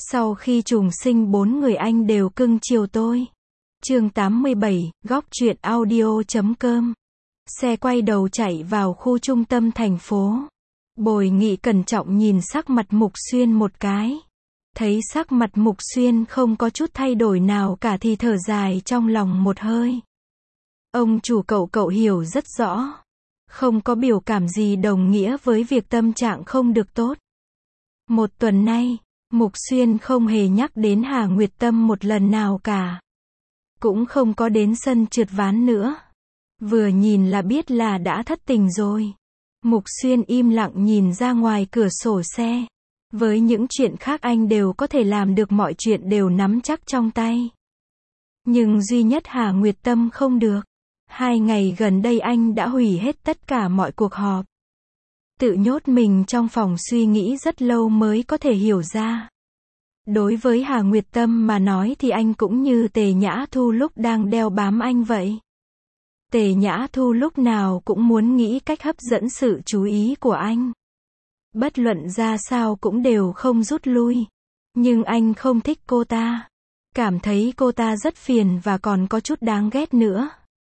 Sau khi trùng sinh 4 người anh đều cưng chiều tôi. Chương 87, góc truyện audio.com. Xe quay đầu chạy vào khu trung tâm thành phố. Bồi Nghị cẩn trọng nhìn sắc mặt Mục Xuyên một cái. Thấy sắc mặt Mục Xuyên không có chút thay đổi nào cả thì thở dài trong lòng một hơi. Ông chủ cậu hiểu rất rõ. Không có biểu cảm gì đồng nghĩa với việc tâm trạng không được tốt. Một tuần nay, Mục Xuyên không hề nhắc đến Hà Nguyệt Tâm một lần nào cả. Cũng không có đến sân trượt ván nữa. Vừa nhìn là biết là đã thất tình rồi. Mục Xuyên im lặng nhìn ra ngoài cửa sổ xe. Với những chuyện khác anh đều có thể làm được, mọi chuyện đều nắm chắc trong tay. Nhưng duy nhất Hà Nguyệt Tâm không được. 2 ngày gần đây anh đã hủy hết tất cả mọi cuộc họp. Tự nhốt mình trong phòng suy nghĩ rất lâu mới có thể hiểu ra. Đối với Hà Nguyệt Tâm mà nói thì anh cũng như Tề Nhã Thu lúc đang đeo bám anh vậy. Tề Nhã Thu lúc nào cũng muốn nghĩ cách hấp dẫn sự chú ý của anh. Bất luận ra sao cũng đều không rút lui. Nhưng anh không thích cô ta. Cảm thấy cô ta rất phiền và còn có chút đáng ghét nữa.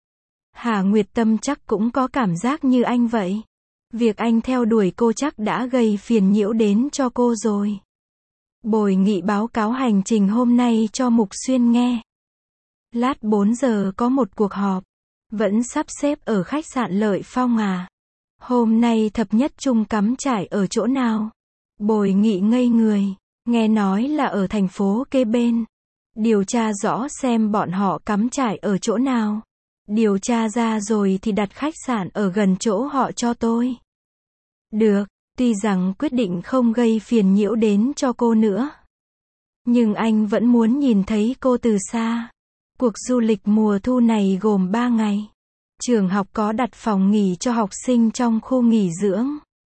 Hà Nguyệt Tâm chắc cũng có cảm giác như anh vậy. Việc anh theo đuổi cô chắc đã gây phiền nhiễu đến cho cô rồi. Bồi Nghị báo cáo hành trình hôm nay cho Mục Xuyên nghe. Lát 4 giờ có một cuộc họp. Vẫn sắp xếp ở khách sạn Lợi Phong à? Hôm nay thập nhất trung cắm trại ở chỗ nào? Bồi Nghị ngây người. Nghe nói là ở thành phố kế bên. Điều tra rõ xem bọn họ cắm trại ở chỗ nào. Điều tra ra rồi thì đặt khách sạn ở gần chỗ họ cho tôi. Được, tuy rằng quyết định không gây phiền nhiễu đến cho cô nữa. Nhưng anh vẫn muốn nhìn thấy cô từ xa. Cuộc du lịch mùa thu này gồm 3 ngày. Trường học có đặt phòng nghỉ cho học sinh trong khu nghỉ dưỡng.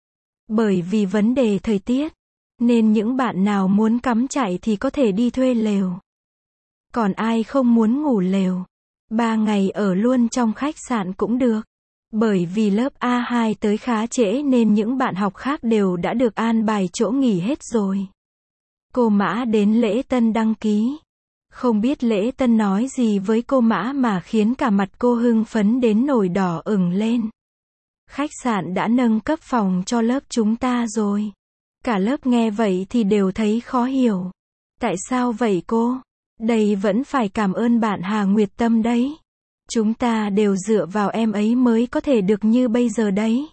Bởi vì vấn đề thời tiết, nên những bạn nào muốn cắm trại thì có thể đi thuê lều. Còn ai không muốn ngủ lều, 3 ngày ở luôn trong khách sạn cũng được. Bởi vì lớp A2 tới khá trễ nên những bạn học khác đều đã được an bài chỗ nghỉ hết rồi. Cô Mã đến lễ tân đăng ký. Không biết lễ tân nói gì với cô Mã mà khiến cả mặt cô hưng phấn đến nổi đỏ ửng lên. Khách sạn đã nâng cấp phòng cho lớp chúng ta rồi. Cả lớp nghe vậy thì đều thấy khó hiểu. Tại sao vậy cô? Đây vẫn phải cảm ơn bạn Hà Nguyệt Tâm đấy. Chúng ta đều dựa vào em ấy mới có thể được như bây giờ đấy.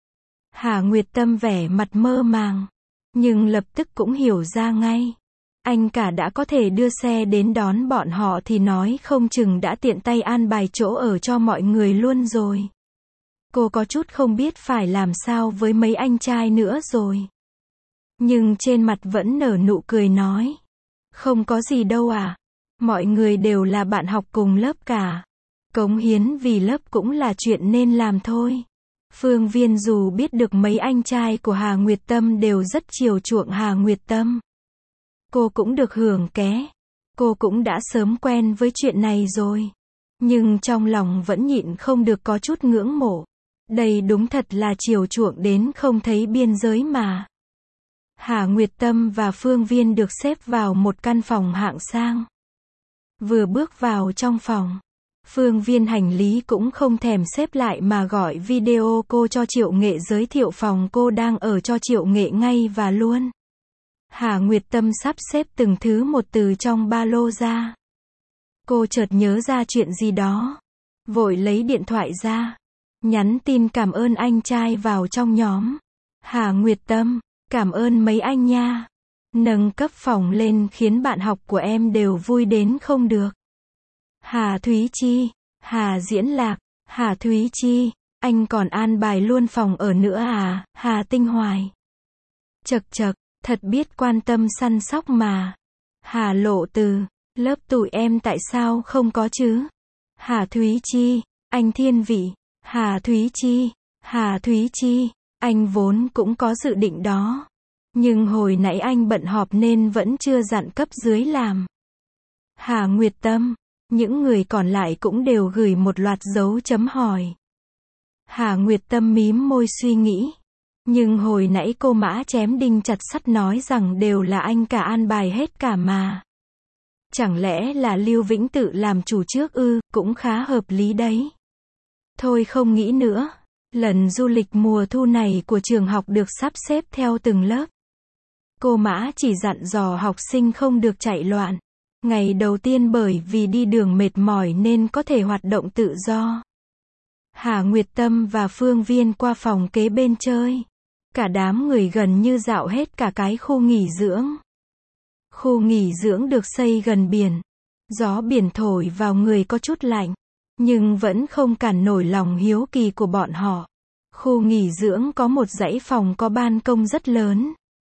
Hà Nguyệt Tâm vẻ mặt mơ màng. Nhưng lập tức cũng hiểu ra ngay. Anh cả đã có thể đưa xe đến đón bọn họ thì nói không chừng đã tiện tay an bài chỗ ở cho mọi người luôn rồi. Cô có chút không biết phải làm sao với mấy anh trai nữa rồi. Nhưng trên mặt vẫn nở nụ cười nói. Không có gì đâu à. Mọi người đều là bạn học cùng lớp cả. Cống hiến vì lớp cũng là chuyện nên làm thôi. Phương Viên dù biết được mấy anh trai của Hà Nguyệt Tâm đều rất chiều chuộng Hà Nguyệt Tâm. Cô cũng được hưởng ké. Cô cũng đã sớm quen với chuyện này rồi. Nhưng trong lòng vẫn nhịn không được có chút ngưỡng mộ. Đây đúng thật là chiều chuộng đến không thấy biên giới mà. Hà Nguyệt Tâm và Phương Viên được xếp vào một căn phòng hạng sang. Vừa bước vào trong phòng, Phương Viên hành lý cũng không thèm xếp lại mà gọi video cô cho Triệu Nghệ giới thiệu phòng cô đang ở cho Triệu Nghệ ngay và luôn. Hà Nguyệt Tâm sắp xếp từng thứ một từ trong ba lô ra. Cô chợt nhớ ra chuyện gì đó. Vội lấy điện thoại ra. Nhắn tin cảm ơn anh trai vào trong nhóm. Hà Nguyệt Tâm, cảm ơn mấy anh nha. Nâng cấp phòng lên khiến bạn học của em đều vui đến không được. Hà Thúy Chi, Hà Diễn Lạc, Hà Thúy Chi, anh còn an bài luôn phòng ở nữa à, Hà Tinh Hoài. Chật chật, thật biết quan tâm săn sóc mà. Hà Lộ Từ, lớp tụi em tại sao không có chứ? Hà Thúy Chi, anh Thiên Vị, Hà Thúy Chi, Hà Thúy Chi, anh vốn cũng có dự định đó. Nhưng hồi nãy anh bận họp nên vẫn chưa dặn cấp dưới làm. Hà Nguyệt Tâm, những người còn lại cũng đều gửi một loạt dấu chấm hỏi. Hà Nguyệt Tâm mím môi suy nghĩ. Nhưng hồi nãy cô Mã chém đinh chặt sắt nói rằng đều là anh cả an bài hết cả mà. Chẳng lẽ là Lưu Vĩnh tự làm chủ trước ư, cũng khá hợp lý đấy. Thôi không nghĩ nữa. Lần du lịch mùa thu này của trường học được sắp xếp theo từng lớp. Cô Mã chỉ dặn dò học sinh không được chạy loạn. Ngày đầu tiên bởi vì đi đường mệt mỏi nên có thể hoạt động tự do. Hà Nguyệt Tâm và Phương Viên qua phòng kế bên chơi. Cả đám người gần như dạo hết cả cái khu nghỉ dưỡng. Khu nghỉ dưỡng được xây gần biển. Gió biển thổi vào người có chút lạnh. Nhưng vẫn không cản nổi lòng hiếu kỳ của bọn họ. Khu nghỉ dưỡng có một dãy phòng có ban công rất lớn.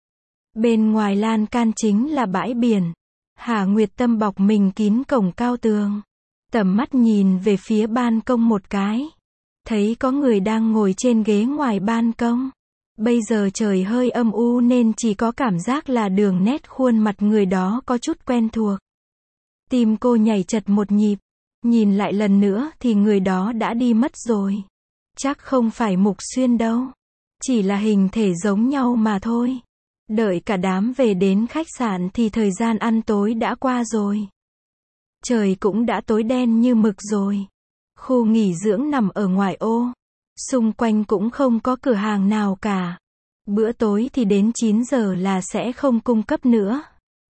Bên ngoài lan can chính là bãi biển. Hà Nguyệt Tâm bọc mình kín cổng cao tường. Tầm mắt nhìn về phía ban công một cái. Thấy có người đang ngồi trên ghế ngoài ban công. Bây giờ trời hơi âm u nên chỉ có cảm giác là đường nét khuôn mặt người đó có chút quen thuộc. Tim cô nhảy chật một nhịp. Nhìn lại lần nữa thì người đó đã đi mất rồi. Chắc không phải Mục Xuyên đâu. Chỉ là hình thể giống nhau mà thôi. Đợi cả đám về đến khách sạn thì thời gian ăn tối đã qua rồi. Trời cũng đã tối đen như mực rồi. Khu nghỉ dưỡng nằm ở ngoại ô. Xung quanh cũng không có cửa hàng nào cả. Bữa tối thì đến 9 giờ là sẽ không cung cấp nữa.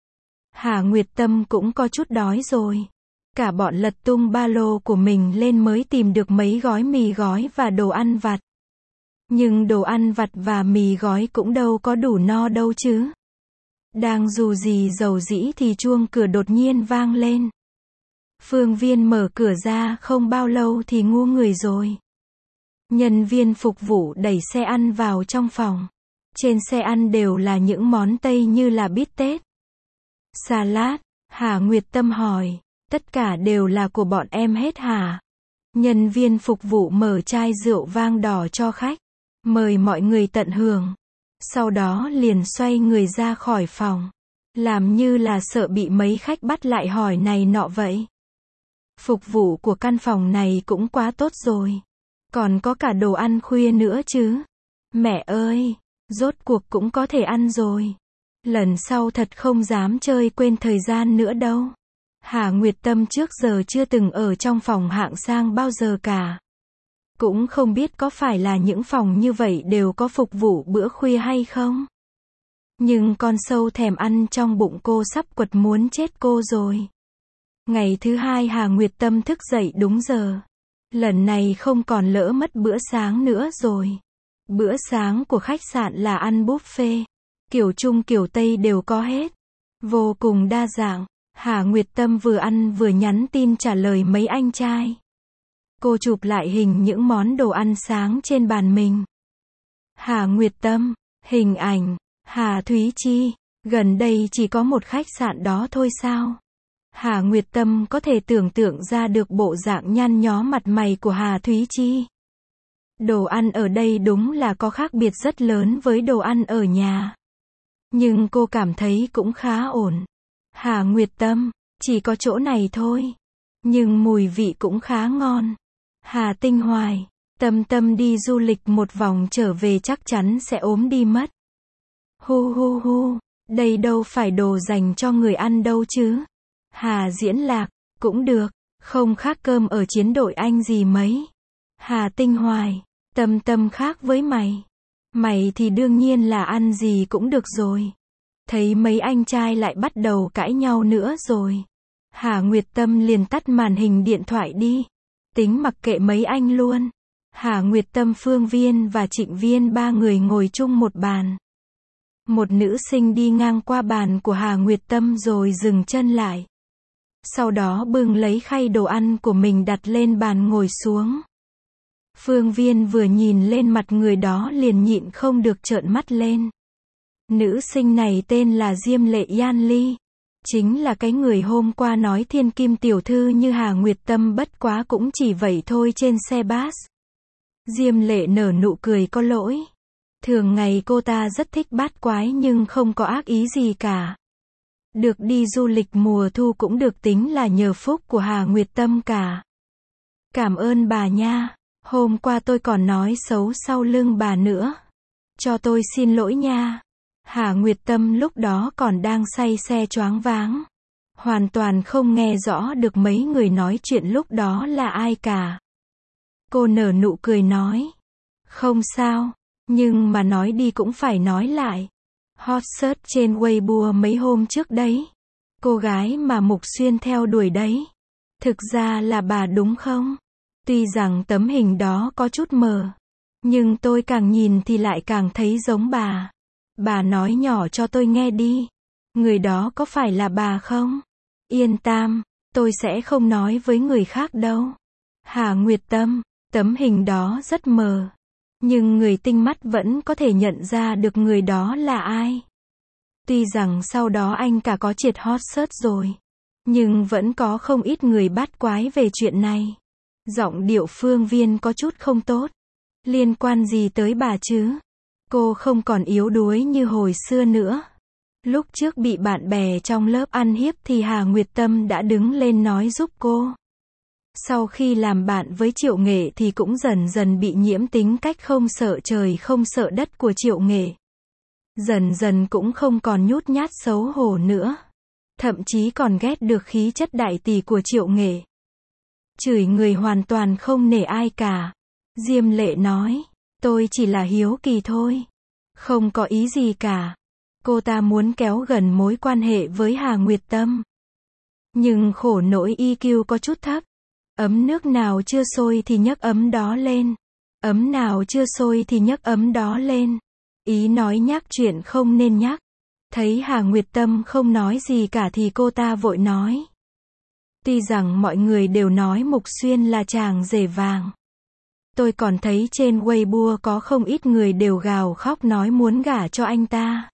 Hà Nguyệt Tâm cũng có chút đói rồi. Cả bọn lật tung ba lô của mình lên mới tìm được mấy gói mì gói và đồ ăn vặt. Nhưng đồ ăn vặt và mì gói cũng đâu có đủ no đâu chứ. Đang dù gì dầu dĩ thì chuông cửa đột nhiên vang lên. Phương Viên mở cửa ra không bao lâu thì ngu người rồi. Nhân viên phục vụ đẩy xe ăn vào trong phòng. Trên xe ăn đều là những món Tây như là bít tết, salad. Hà Nguyệt Tâm hỏi, tất cả đều là của bọn em hết hả? Nhân viên phục vụ mở chai rượu vang đỏ cho khách, mời mọi người tận hưởng. Sau đó liền xoay người ra khỏi phòng, làm như là sợ bị mấy khách bắt lại hỏi này nọ vậy. Phục vụ của căn phòng này cũng quá tốt rồi. Còn có cả đồ ăn khuya nữa chứ. Mẹ ơi, rốt cuộc cũng có thể ăn rồi. Lần sau thật không dám chơi quên thời gian nữa đâu. Hà Nguyệt Tâm trước giờ chưa từng ở trong phòng hạng sang bao giờ cả. Cũng không biết có phải là những phòng như vậy đều có phục vụ bữa khuya hay không. Nhưng con sâu thèm ăn trong bụng cô sắp quật muốn chết cô rồi. Ngày thứ hai Hà Nguyệt Tâm thức dậy đúng giờ. Lần này không còn lỡ mất bữa sáng nữa rồi. Bữa sáng của khách sạn là ăn buffet. Kiểu Trung kiểu Tây đều có hết. Vô cùng đa dạng. Hà Nguyệt Tâm vừa ăn vừa nhắn tin trả lời mấy anh trai. Cô chụp lại hình những món đồ ăn sáng trên bàn mình. Hà Nguyệt Tâm, hình ảnh, Hà Thúy Chi, gần đây chỉ có một khách sạn đó thôi sao? Hà Nguyệt Tâm có thể tưởng tượng ra được bộ dạng nhăn nhó mặt mày của Hà Thúy Chi. Đồ ăn ở đây đúng là có khác biệt rất lớn với đồ ăn ở nhà. Nhưng cô cảm thấy cũng khá ổn. Hà Nguyệt Tâm, chỉ có chỗ này thôi. Nhưng mùi vị cũng khá ngon. Hà Tinh Hoài, Tâm Tâm đi du lịch một vòng trở về chắc chắn sẽ ốm đi mất. Hu hu hu, đây đâu phải đồ dành cho người ăn đâu chứ. Hà Diễn Lạc, cũng được, không khác cơm ở chiến đội Anh gì mấy. Hà Tinh Hoài, Tâm Tâm khác với mày. Mày thì đương nhiên là ăn gì cũng được rồi. Thấy mấy anh trai lại bắt đầu cãi nhau nữa rồi. Hà Nguyệt Tâm liền tắt màn hình điện thoại đi. Tính mặc kệ mấy anh luôn. Hà Nguyệt Tâm, Phương Viên và Trịnh Viên ba người ngồi chung một bàn. Một nữ sinh đi ngang qua bàn của Hà Nguyệt Tâm rồi dừng chân lại. Sau đó bưng lấy khay đồ ăn của mình đặt lên bàn ngồi xuống. Phương Viên vừa nhìn lên mặt người đó liền nhịn không được trợn mắt lên. Nữ sinh này tên là Diêm Lệ Yan Ly. Chính là cái người hôm qua nói thiên kim tiểu thư như Hà Nguyệt Tâm, bất quá cũng chỉ vậy thôi trên xe bus. Diêm Lệ nở nụ cười có lỗi. Thường ngày cô ta rất thích bát quái nhưng không có ác ý gì cả. Được đi du lịch mùa thu cũng được tính là nhờ phúc của Hà Nguyệt Tâm cả. Cảm ơn bà nha. Hôm qua tôi còn nói xấu sau lưng bà nữa. Cho tôi xin lỗi nha. Hà Nguyệt Tâm lúc đó còn đang say xe choáng váng. Hoàn toàn không nghe rõ được mấy người nói chuyện lúc đó là ai cả. Cô nở nụ cười nói. Không sao, nhưng mà nói đi cũng phải nói lại. Hot search trên Weibo mấy hôm trước đấy. Cô gái mà Mục Xuyên theo đuổi đấy. Thực ra là bà đúng không? Tuy rằng tấm hình đó có chút mờ. Nhưng tôi càng nhìn thì lại càng thấy giống bà. Bà nói nhỏ cho tôi nghe đi. Người đó có phải là bà không? Yên tâm, tôi sẽ không nói với người khác đâu. Hà Nguyệt Tâm, tấm hình đó rất mờ. Nhưng người tinh mắt vẫn có thể nhận ra được người đó là ai. Tuy rằng sau đó anh cả có triệt hot search rồi. Nhưng vẫn có không ít người bắt quái về chuyện này. Giọng điệu Phương Viên có chút không tốt. Liên quan gì tới bà chứ? Cô không còn yếu đuối như hồi xưa nữa. Lúc trước bị bạn bè trong lớp ăn hiếp thì Hà Nguyệt Tâm đã đứng lên nói giúp cô. Sau khi làm bạn với Triệu Nghệ thì cũng dần dần bị nhiễm tính cách không sợ trời không sợ đất của Triệu Nghệ. Dần dần cũng không còn nhút nhát xấu hổ nữa. Thậm chí còn ghét được khí chất đại tỷ của Triệu Nghệ. Chửi người hoàn toàn không nể ai cả. Diêm Lệ nói, tôi chỉ là hiếu kỳ thôi. Không có ý gì cả. Cô ta muốn kéo gần mối quan hệ với Hà Nguyệt Tâm. Nhưng khổ nỗi EQ có chút thấp. Ấm nước nào chưa sôi thì nhấc ấm đó lên. Ấm nào chưa sôi thì nhấc ấm đó lên. Ý nói nhắc chuyện không nên nhắc. Thấy Hà Nguyệt Tâm không nói gì cả thì cô ta vội nói. Tuy rằng mọi người đều nói Mục Xuyên là chàng rể vàng. Tôi còn thấy trên Weibo có không ít người đều gào khóc nói muốn gả cho anh ta.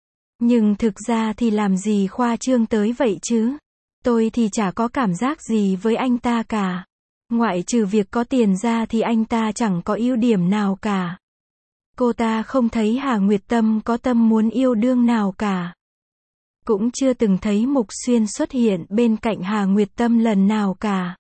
Nhưng thực ra thì làm gì khoa trương tới vậy chứ? Tôi thì chả có cảm giác gì với anh ta cả. Ngoại trừ việc có tiền ra thì anh ta chẳng có ưu điểm nào cả. Cô ta không thấy Hà Nguyệt Tâm có tâm muốn yêu đương nào cả. Cũng chưa từng thấy Mục Xuyên xuất hiện bên cạnh Hà Nguyệt Tâm lần nào cả.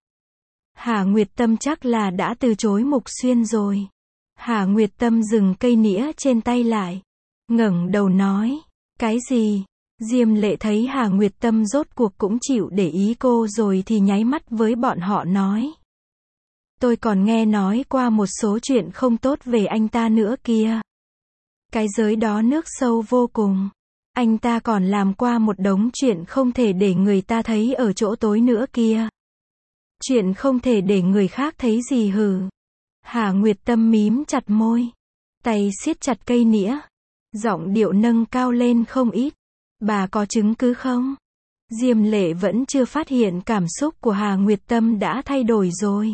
Hà Nguyệt Tâm chắc là đã từ chối Mục Xuyên rồi. Hà Nguyệt Tâm dừng cây nĩa trên tay lại. Ngẩng đầu nói. Cái gì? Diêm Lệ thấy Hà Nguyệt Tâm rốt cuộc cũng chịu để ý cô rồi thì nháy mắt với bọn họ nói. Tôi còn nghe nói qua một số chuyện không tốt về anh ta nữa kìa. Cái giới đó nước sâu vô cùng. Anh ta còn làm qua một đống chuyện không thể để người ta thấy ở chỗ tối nữa kìa. Chuyện không thể để người khác thấy gì hừ. Hà Nguyệt Tâm mím chặt môi. Tay siết chặt cây nĩa. Giọng điệu nâng cao lên không ít. Bà có chứng cứ không? Diêm Lệ vẫn chưa phát hiện cảm xúc của Hà Nguyệt Tâm đã thay đổi rồi.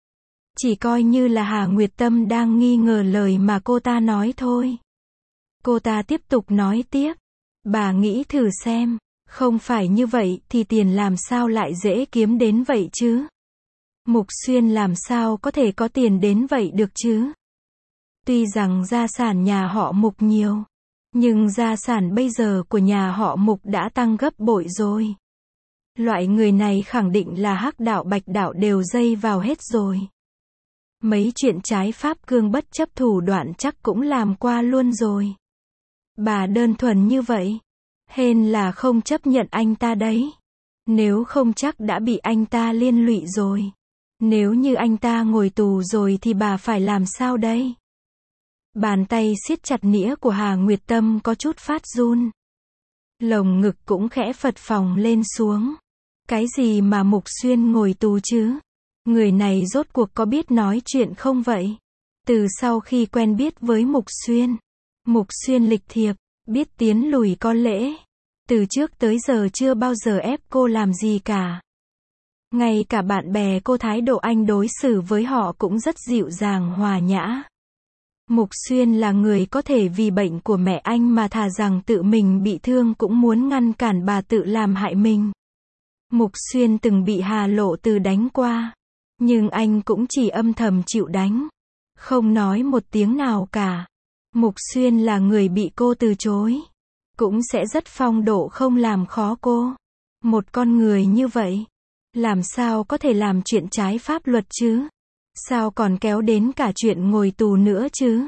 Chỉ coi như là Hà Nguyệt Tâm đang nghi ngờ lời mà cô ta nói thôi. Cô ta tiếp tục nói tiếp. Bà nghĩ thử xem. Không phải như vậy thì tiền làm sao lại dễ kiếm đến vậy chứ? Mục Xuyên làm sao có thể có tiền đến vậy được chứ? Tuy rằng gia sản nhà họ Mục nhiều. Nhưng gia sản bây giờ của nhà họ Mục đã tăng gấp bội rồi. Loại người này khẳng định là hắc đạo bạch đạo đều dây vào hết rồi. Mấy chuyện trái pháp cương bất chấp thủ đoạn chắc cũng làm qua luôn rồi. Bà đơn thuần như vậy. Hên là không chấp nhận anh ta đấy. Nếu không chắc đã bị anh ta liên lụy rồi. Nếu như anh ta ngồi tù rồi thì bà phải làm sao đây? Bàn tay siết chặt nĩa của Hà Nguyệt Tâm có chút phát run. Lồng ngực cũng khẽ phật phồng lên xuống. Cái gì mà Mục Xuyên ngồi tù chứ? Người này rốt cuộc có biết nói chuyện không vậy? Từ sau khi quen biết với Mục Xuyên lịch thiệp, biết tiến lùi có lễ. Từ trước tới giờ chưa bao giờ ép cô làm gì cả. Ngay cả bạn bè cô thái độ anh đối xử với họ cũng rất dịu dàng hòa nhã. Mục Xuyên là người có thể vì bệnh của mẹ anh mà thà rằng tự mình bị thương cũng muốn ngăn cản bà tự làm hại mình. Mục Xuyên từng bị Hà Lộ Từ đánh qua. Nhưng anh cũng chỉ âm thầm chịu đánh. Không nói một tiếng nào cả. Mục Xuyên là người bị cô từ chối. Cũng sẽ rất phong độ không làm khó cô. Một con người như vậy. Làm sao có thể làm chuyện trái pháp luật chứ? Sao còn kéo đến cả chuyện ngồi tù nữa chứ?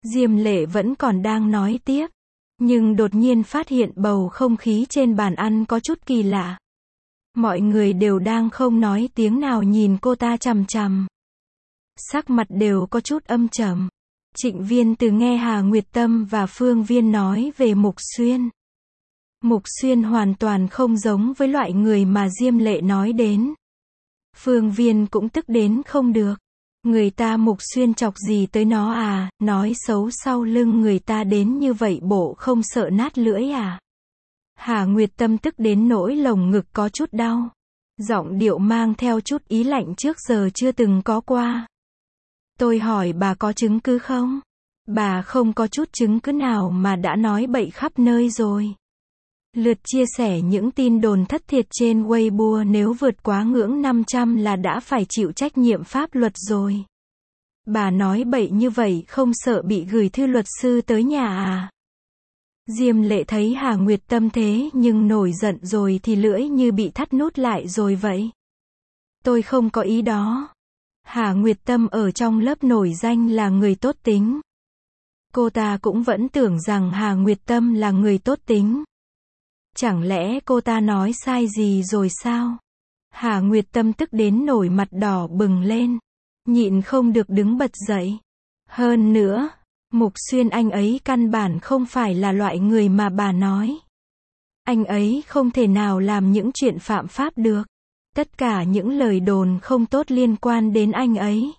Diêm Lệ vẫn còn đang nói tiếp, nhưng đột nhiên phát hiện bầu không khí trên bàn ăn có chút kỳ lạ. Mọi người đều đang không nói tiếng nào nhìn cô ta chằm chằm. Sắc mặt đều có chút âm trầm. Trịnh Viên Từ nghe Hà Nguyệt Tâm và Phương Viên nói về Mục Xuyên. Mục Xuyên hoàn toàn không giống với loại người mà Diêm Lệ nói đến. Phương Viên cũng tức đến không được. Người ta Mục Xuyên chọc gì tới nó à, nói xấu sau lưng người ta đến như vậy bộ không sợ nát lưỡi à. Hà Nguyệt Tâm tức đến nỗi lồng ngực có chút đau. Giọng điệu mang theo chút ý lạnh trước giờ chưa từng có qua. Tôi hỏi bà có chứng cứ không? Bà không có chút chứng cứ nào mà đã nói bậy khắp nơi rồi. Lượt chia sẻ những tin đồn thất thiệt trên Weibo nếu vượt quá ngưỡng 500 là đã phải chịu trách nhiệm pháp luật rồi. Bà nói bậy như vậy không sợ bị gửi thư luật sư tới nhà à? Diêm Lệ thấy Hà Nguyệt Tâm thế nhưng nổi giận rồi thì lưỡi như bị thắt nút lại rồi vậy. Tôi không có ý đó. Hà Nguyệt Tâm ở trong lớp nổi danh là người tốt tính. Cô ta cũng vẫn tưởng rằng Hà Nguyệt Tâm là người tốt tính. Chẳng lẽ cô ta nói sai gì rồi sao? Hà Nguyệt Tâm tức đến nổi mặt đỏ bừng lên. Nhịn không được đứng bật dậy. Hơn nữa, Mục Xuyên anh ấy căn bản không phải là loại người mà bà nói. Anh ấy không thể nào làm những chuyện phạm pháp được. Tất cả những lời đồn không tốt liên quan đến anh ấy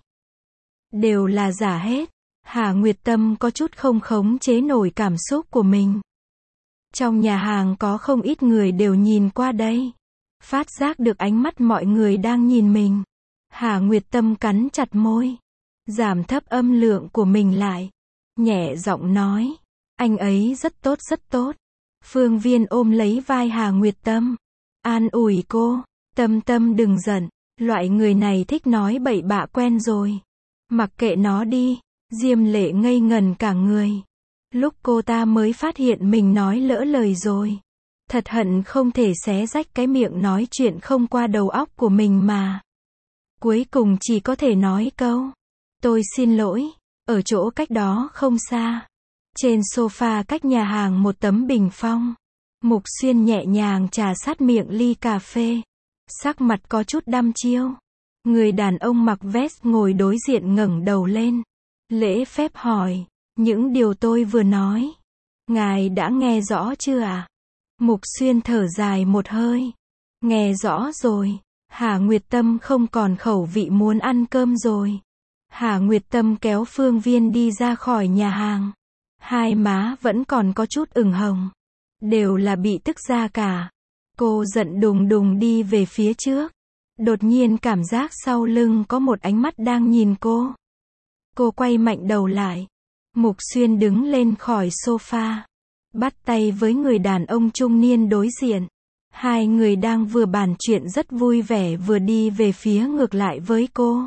đều là giả hết. Hà Nguyệt Tâm có chút không khống chế nổi cảm xúc của mình. Trong nhà hàng có không ít người đều nhìn qua đây. Phát giác được ánh mắt mọi người đang nhìn mình. Hà Nguyệt Tâm cắn chặt môi. Giảm thấp âm lượng của mình lại. Nhẹ giọng nói. Anh ấy rất tốt rất tốt. Phương Viên ôm lấy vai Hà Nguyệt Tâm. An ủi cô. Tâm Tâm đừng giận. Loại người này thích nói bậy bạ quen rồi. Mặc kệ nó đi. Diêm Lệ ngây ngần cả người. Lúc cô ta mới phát hiện mình nói lỡ lời rồi. Thật hận không thể xé rách cái miệng nói chuyện không qua đầu óc của mình mà. Cuối cùng chỉ có thể nói câu. Tôi xin lỗi. Ở chỗ cách đó không xa. Trên sofa cách nhà hàng một tấm bình phong. Mục Xuyên nhẹ nhàng trà sát miệng ly cà phê. Sắc mặt có chút đăm chiêu. Người đàn ông mặc vest ngồi đối diện ngẩng đầu lên. Lễ phép hỏi. Những điều tôi vừa nói. Ngài đã nghe rõ chưa ạ? Mục Xuyên thở dài một hơi. Nghe rõ rồi. Hà Nguyệt Tâm không còn khẩu vị muốn ăn cơm rồi. Hà Nguyệt Tâm kéo Phương Viên đi ra khỏi nhà hàng. Hai má vẫn còn có chút ửng hồng. Đều là bị tức ra cả. Cô giận đùng đùng đi về phía trước. Đột nhiên cảm giác sau lưng có một ánh mắt đang nhìn cô. Cô quay mạnh đầu lại. Mục Xuyên đứng lên khỏi sofa. Bắt tay với người đàn ông trung niên đối diện. Hai người đang vừa bàn chuyện rất vui vẻ vừa đi về phía ngược lại với cô.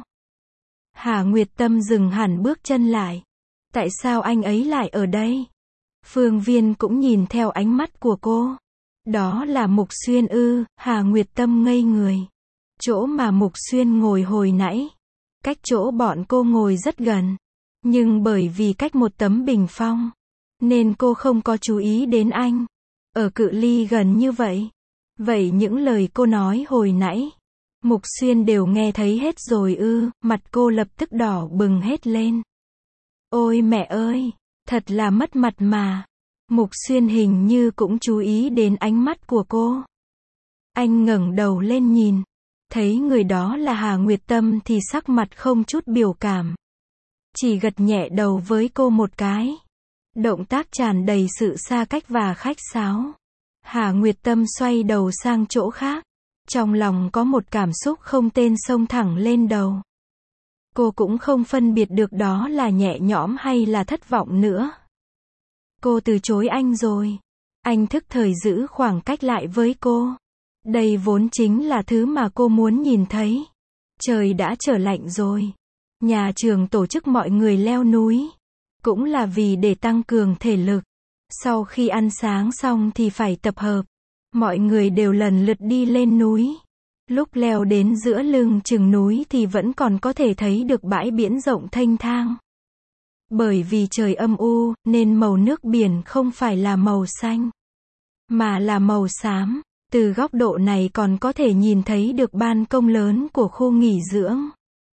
Hà Nguyệt Tâm dừng hẳn bước chân lại. Tại sao anh ấy lại ở đây? Phương Viên cũng nhìn theo ánh mắt của cô. Đó là Mục Xuyên ư? Hà Nguyệt Tâm ngây người. Chỗ mà Mục Xuyên ngồi hồi nãy. Cách chỗ bọn cô ngồi rất gần. Nhưng bởi vì cách một tấm bình phong. Nên cô không có chú ý đến anh. Ở cự ly gần như vậy. Vậy những lời cô nói hồi nãy. Mục Xuyên đều nghe thấy hết rồi ư? Mặt cô lập tức đỏ bừng hết lên. Ôi mẹ ơi! Thật là mất mặt mà. Mục Xuyên hình như cũng chú ý đến ánh mắt của cô. Anh ngẩng đầu lên nhìn. Thấy người đó là Hà Nguyệt Tâm thì sắc mặt không chút biểu cảm. Chỉ gật nhẹ đầu với cô một cái. Động tác tràn đầy sự xa cách và khách sáo. Hà Nguyệt Tâm xoay đầu sang chỗ khác. Trong lòng có một cảm xúc không tên xông thẳng lên đầu. Cô cũng không phân biệt được đó là nhẹ nhõm hay là thất vọng nữa. Cô từ chối anh rồi. Anh thức thời giữ khoảng cách lại với cô. Đây vốn chính là thứ mà cô muốn nhìn thấy. Trời đã trở lạnh rồi. Nhà trường tổ chức mọi người leo núi. Cũng là vì để tăng cường thể lực. Sau khi ăn sáng xong thì phải tập hợp. Mọi người đều lần lượt đi lên núi. Lúc leo đến giữa lưng chừng núi thì vẫn còn có thể thấy được bãi biển rộng thênh thang. Bởi vì trời âm u, nên màu nước biển không phải là màu xanh, mà là màu xám. Từ góc độ này còn có thể nhìn thấy được ban công lớn của khu nghỉ dưỡng.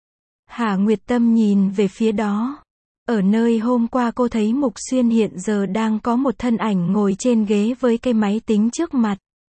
Hà Nguyệt Tâm nhìn về phía đó. Ở nơi hôm qua cô thấy Mục Xuyên hiện giờ đang có một thân ảnh ngồi trên ghế với cây máy tính trước mặt.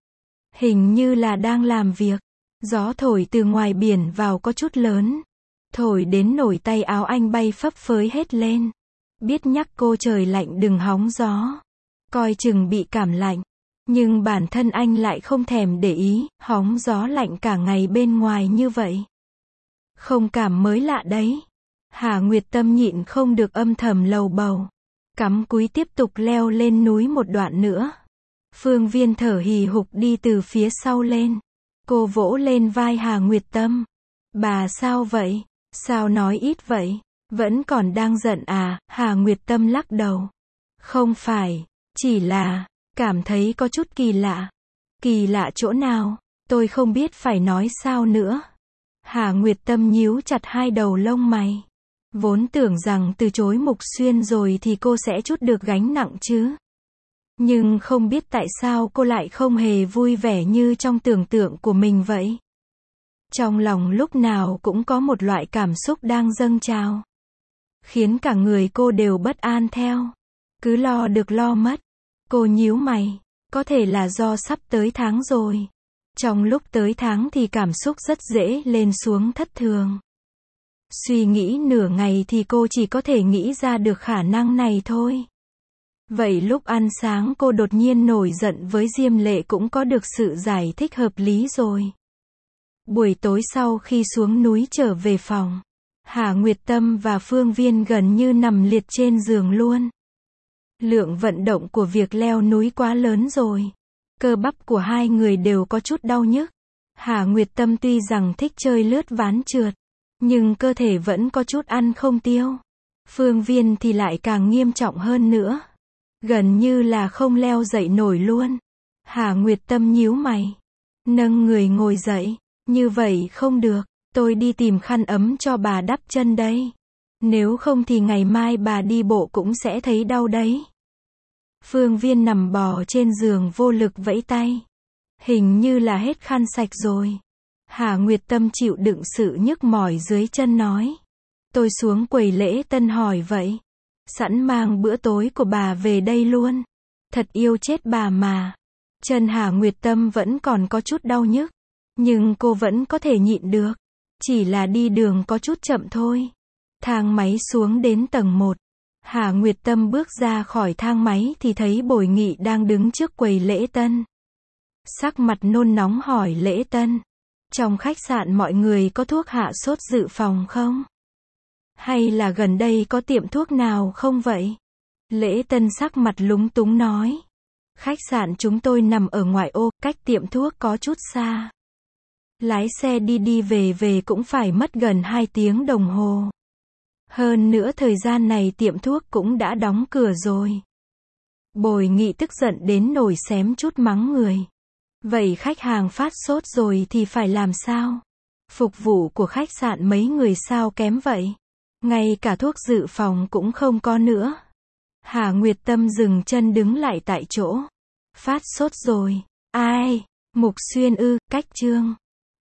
Hình như là đang làm việc. Gió thổi từ ngoài biển vào có chút lớn. Thổi đến nổi tay áo anh bay phấp phới hết lên. Biết nhắc cô trời lạnh đừng hóng gió. Coi chừng bị cảm lạnh. Nhưng bản thân anh lại không thèm để ý, hóng gió lạnh cả ngày bên ngoài như vậy. Không cảm mới lạ đấy. Hà Nguyệt Tâm nhịn không được âm thầm lầu bầu. Cắm cúi tiếp tục leo lên núi một đoạn nữa. Phương Viên thở hì hục đi từ phía sau lên. Cô vỗ lên vai Hà Nguyệt Tâm. Bà sao vậy? Sao nói ít vậy? Vẫn còn đang giận à? Hà Nguyệt Tâm lắc đầu. Không phải, chỉ là cảm thấy có chút kỳ lạ. Kỳ lạ chỗ nào? Tôi không biết phải nói sao nữa. Hà Nguyệt Tâm nhíu chặt hai đầu lông mày. Vốn tưởng rằng từ chối Mục Xuyên rồi thì cô sẽ trút được gánh nặng chứ. Nhưng không biết tại sao cô lại không hề vui vẻ như trong tưởng tượng của mình vậy. Trong lòng lúc nào cũng có một loại cảm xúc đang dâng trào. Khiến cả người cô đều bất an theo. Cứ lo được lo mất. Cô nhíu mày. Có thể là do sắp tới tháng rồi. Trong lúc tới tháng thì cảm xúc rất dễ lên xuống thất thường. Suy nghĩ nửa ngày thì cô chỉ có thể nghĩ ra được khả năng này thôi. Vậy lúc ăn sáng cô đột nhiên nổi giận với Diêm Lệ cũng có được sự giải thích hợp lý rồi. Buổi tối sau khi xuống núi trở về phòng, Hà Nguyệt Tâm và Phương Viên gần như nằm liệt trên giường luôn. Lượng vận động của việc leo núi quá lớn rồi. Cơ bắp của hai người đều có chút đau nhức. Hà Nguyệt Tâm tuy rằng thích chơi lướt ván trượt, nhưng cơ thể vẫn có chút ăn không tiêu. Phương Viên thì lại càng nghiêm trọng hơn nữa. Gần như là không leo dậy nổi luôn. Hà Nguyệt Tâm nhíu mày. Nâng người ngồi dậy. Như vậy không được. Tôi đi tìm khăn ấm cho bà đắp chân đây. Nếu không thì ngày mai bà đi bộ cũng sẽ thấy đau đấy. Phương Viên nằm bò trên giường vô lực vẫy tay. Hình như là hết khăn sạch rồi. Hà Nguyệt Tâm chịu đựng sự nhức mỏi dưới chân nói. Tôi xuống quầy lễ tân hỏi vậy. Sẵn mang bữa tối của bà về đây luôn. Thật yêu chết bà mà. Chân Hà Nguyệt Tâm vẫn còn có chút đau nhức. Nhưng cô vẫn có thể nhịn được. Chỉ là đi đường có chút chậm thôi. Thang máy xuống đến tầng 1. Hà Nguyệt Tâm bước ra khỏi thang máy thì thấy Bồi Nghị đang đứng trước quầy lễ tân. Sắc mặt nôn nóng hỏi lễ tân. Trong khách sạn mọi người có thuốc hạ sốt dự phòng không? Hay là gần đây có tiệm thuốc nào không vậy? Lễ tân sắc mặt lúng túng nói. Khách sạn chúng tôi nằm ở ngoại ô, cách tiệm thuốc có chút xa. Lái xe đi đi về về cũng phải mất gần 2 tiếng đồng hồ. Hơn nữa thời gian này tiệm thuốc cũng đã đóng cửa rồi. Bồi Nghị tức giận đến nổi xém chút mắng người. Vậy khách hàng phát sốt rồi thì phải làm sao? Phục vụ của khách sạn mấy người sao kém vậy? Ngay cả thuốc dự phòng cũng không có nữa. Hà Nguyệt Tâm dừng chân đứng lại tại chỗ. Phát sốt rồi. Ai? Mục Xuyên ư? Cách Trương.